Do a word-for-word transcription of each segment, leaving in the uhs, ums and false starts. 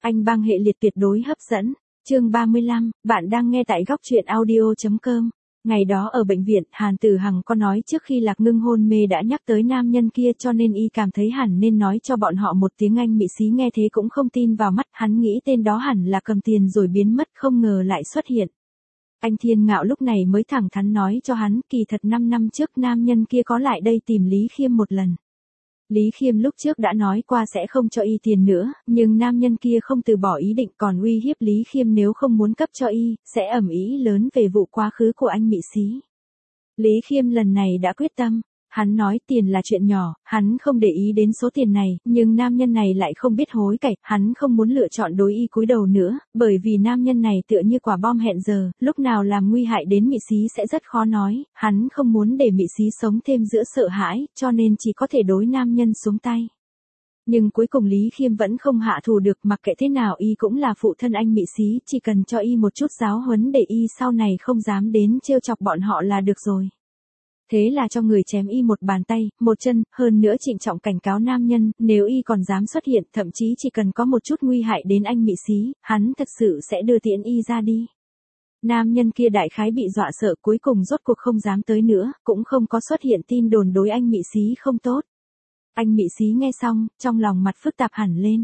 Anh băng hệ liệt tuyệt đối hấp dẫn. Chương ba mươi lăm, bạn đang nghe tại góc truyện audio chấm com. Ngày đó ở bệnh viện, Hàn Tử Hằng có nói trước khi Lạc Ngưng hôn mê đã nhắc tới nam nhân kia, cho nên y cảm thấy hẳn nên nói cho bọn họ một tiếng. Anh Mị Xí nghe thế cũng không tin vào mắt, hắn nghĩ tên đó hẳn là cầm tiền rồi biến mất, không ngờ lại xuất hiện. Anh Thiên Ngạo lúc này mới thẳng thắn nói cho hắn, kỳ thật năm năm trước nam nhân kia có lại đây tìm Lý Khiêm một lần. Lý Khiêm lúc trước đã nói qua sẽ không cho y tiền nữa, nhưng nam nhân kia không từ bỏ ý định, còn uy hiếp Lý Khiêm nếu không muốn cấp cho y, sẽ ầm ĩ lớn về vụ quá khứ của anh Mị Xí. Lý Khiêm lần này đã quyết tâm, hắn nói tiền là chuyện nhỏ, hắn không để ý đến số tiền này, nhưng nam nhân này lại không biết hối cải, hắn không muốn lựa chọn đối y cúi đầu nữa, bởi vì nam nhân này tựa như quả bom hẹn giờ, lúc nào làm nguy hại đến Mị Xí sẽ rất khó nói, hắn không muốn để Mị Xí sống thêm giữa sợ hãi, cho nên chỉ có thể đối nam nhân xuống tay. Nhưng cuối cùng Lý Khiêm vẫn không hạ thủ được, mặc kệ thế nào y cũng là phụ thân anh Mị Xí, chỉ cần cho y một chút giáo huấn để y sau này không dám đến trêu chọc bọn họ là được rồi. Thế là cho người chém y một bàn tay, một chân, hơn nữa trịnh trọng cảnh cáo nam nhân, nếu y còn dám xuất hiện, thậm chí chỉ cần có một chút nguy hại đến anh Mị Xí, hắn thật sự sẽ đưa tiễn y ra đi. Nam nhân kia đại khái bị dọa sợ, cuối cùng rốt cuộc không dám tới nữa, cũng không có xuất hiện tin đồn đối anh Mị Xí không tốt. Anh Mị Xí nghe xong, trong lòng mặt phức tạp hẳn lên.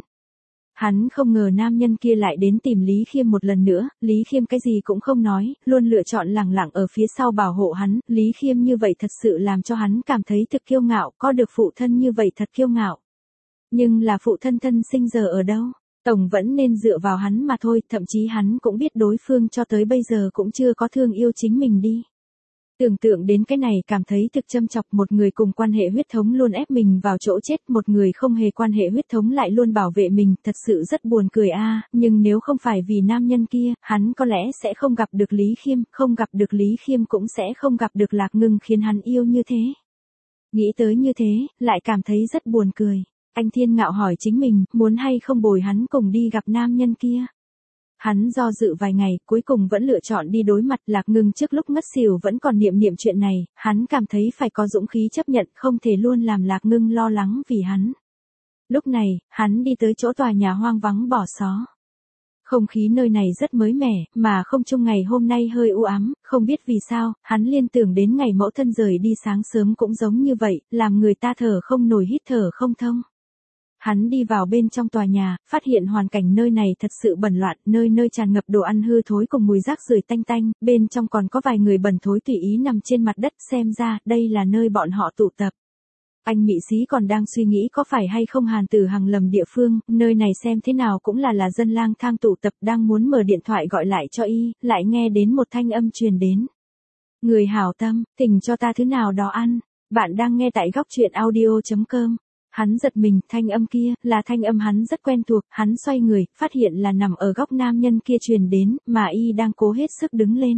Hắn không ngờ nam nhân kia lại đến tìm Lý Khiêm một lần nữa, Lý Khiêm cái gì cũng không nói, luôn lựa chọn lẳng lặng ở phía sau bảo hộ hắn, Lý Khiêm như vậy thật sự làm cho hắn cảm thấy thực kiêu ngạo, có được phụ thân như vậy thật kiêu ngạo. Nhưng là phụ thân thân sinh giờ ở đâu? Tổng vẫn nên dựa vào hắn mà thôi, thậm chí hắn cũng biết đối phương cho tới bây giờ cũng chưa có thương yêu chính mình đi. Tưởng tượng đến cái này cảm thấy thực châm chọc, một người cùng quan hệ huyết thống luôn ép mình vào chỗ chết, một người không hề quan hệ huyết thống lại luôn bảo vệ mình, thật sự rất buồn cười a. Nhưng nếu không phải vì nam nhân kia, hắn có lẽ sẽ không gặp được Lý Khiêm, không gặp được Lý Khiêm cũng sẽ không gặp được Lạc Ngưng khiến hắn yêu như thế. Nghĩ tới như thế, lại cảm thấy rất buồn cười. Anh Thiên Ngạo hỏi chính mình, muốn hay không bồi hắn cùng đi gặp nam nhân kia. Hắn do dự vài ngày, cuối cùng vẫn lựa chọn đi đối mặt. Lạc Ngưng trước lúc ngất xỉu vẫn còn niệm niệm chuyện này, hắn cảm thấy phải có dũng khí chấp nhận, không thể luôn làm Lạc Ngưng lo lắng vì hắn. Lúc này, hắn đi tới chỗ tòa nhà hoang vắng bỏ xó. Không khí nơi này rất mới mẻ, mà không trung ngày hôm nay hơi u ám, không biết vì sao, hắn liên tưởng đến ngày mẫu thân rời đi sáng sớm cũng giống như vậy, làm người ta thở không nổi hít thở không thông. Hắn đi vào bên trong tòa nhà, phát hiện hoàn cảnh nơi này thật sự bẩn loạn, nơi nơi tràn ngập đồ ăn hư thối cùng mùi rác rưởi tanh tanh, bên trong còn có vài người bẩn thối tùy ý nằm trên mặt đất, xem ra đây là nơi bọn họ tụ tập. Anh Mị Xí còn đang suy nghĩ có phải hay không Hàn Tử Hằng lầm địa phương, nơi này xem thế nào cũng là là dân lang thang tụ tập, đang muốn mở điện thoại gọi lại cho y, lại nghe đến một thanh âm truyền đến. Người hảo tâm, tỉnh cho ta thứ nào đó ăn, bạn đang nghe tại góc truyện audio chấm com. Hắn giật mình, thanh âm kia, là thanh âm hắn rất quen thuộc, hắn xoay người, phát hiện là nằm ở góc nam nhân kia truyền đến, mà y đang cố hết sức đứng lên.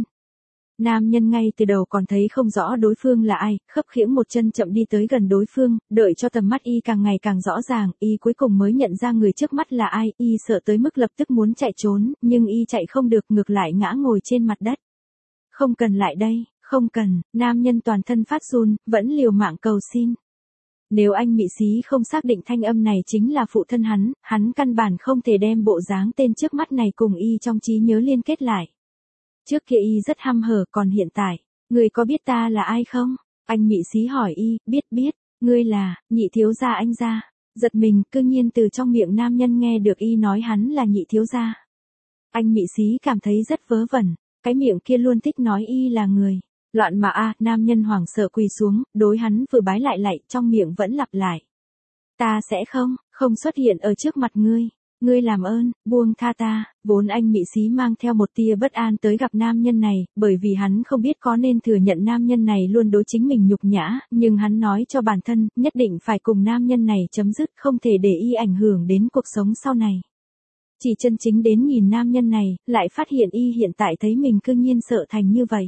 Nam nhân ngay từ đầu còn thấy không rõ đối phương là ai, khấp khiễng một chân chậm đi tới gần đối phương, đợi cho tầm mắt y càng ngày càng rõ ràng, y cuối cùng mới nhận ra người trước mắt là ai, y sợ tới mức lập tức muốn chạy trốn, nhưng y chạy không được, ngược lại ngã ngồi trên mặt đất. Không cần lại đây, không cần, nam nhân toàn thân phát run, vẫn liều mạng cầu xin. Nếu anh Mị Xí không xác định thanh âm này chính là phụ thân hắn, hắn căn bản không thể đem bộ dáng tên trước mắt này cùng y trong trí nhớ liên kết lại. Trước kia y rất hăm hở, còn hiện tại, người có biết ta là ai không? Anh Mị Xí hỏi y, biết biết, ngươi là, nhị thiếu gia anh gia. Giật mình, cư nhiên từ trong miệng nam nhân nghe được y nói hắn là nhị thiếu gia. Anh Mị Xí cảm thấy rất vớ vẩn, cái miệng kia luôn thích nói y là người. Loạn mà a, nam nhân hoảng sợ quỳ xuống, đối hắn vừa bái lại lại, trong miệng vẫn lặp lại. Ta sẽ không, không xuất hiện ở trước mặt ngươi. Ngươi làm ơn, buông tha ta. Vốn anh Mị Xí mang theo một tia bất an tới gặp nam nhân này, bởi vì hắn không biết có nên thừa nhận nam nhân này luôn đối chính mình nhục nhã, nhưng hắn nói cho bản thân, nhất định phải cùng nam nhân này chấm dứt, không thể để y ảnh hưởng đến cuộc sống sau này. Chỉ chân chính đến nhìn nam nhân này, lại phát hiện y hiện tại thấy mình cư nhiên sợ thành như vậy.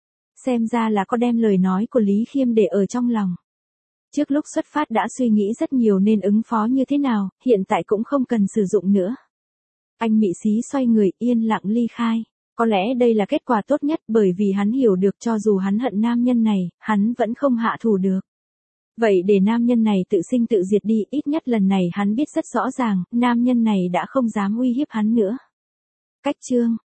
Xem ra là có đem lời nói của Lý Khiêm để ở trong lòng. Trước lúc xuất phát đã suy nghĩ rất nhiều nên ứng phó như thế nào, hiện tại cũng không cần sử dụng nữa. Anh Mị Xí xoay người, yên lặng ly khai. Có lẽ đây là kết quả tốt nhất, bởi vì hắn hiểu được cho dù hắn hận nam nhân này, hắn vẫn không hạ thủ được. Vậy để nam nhân này tự sinh tự diệt đi, ít nhất lần này hắn biết rất rõ ràng, nam nhân này đã không dám uy hiếp hắn nữa. Cách chương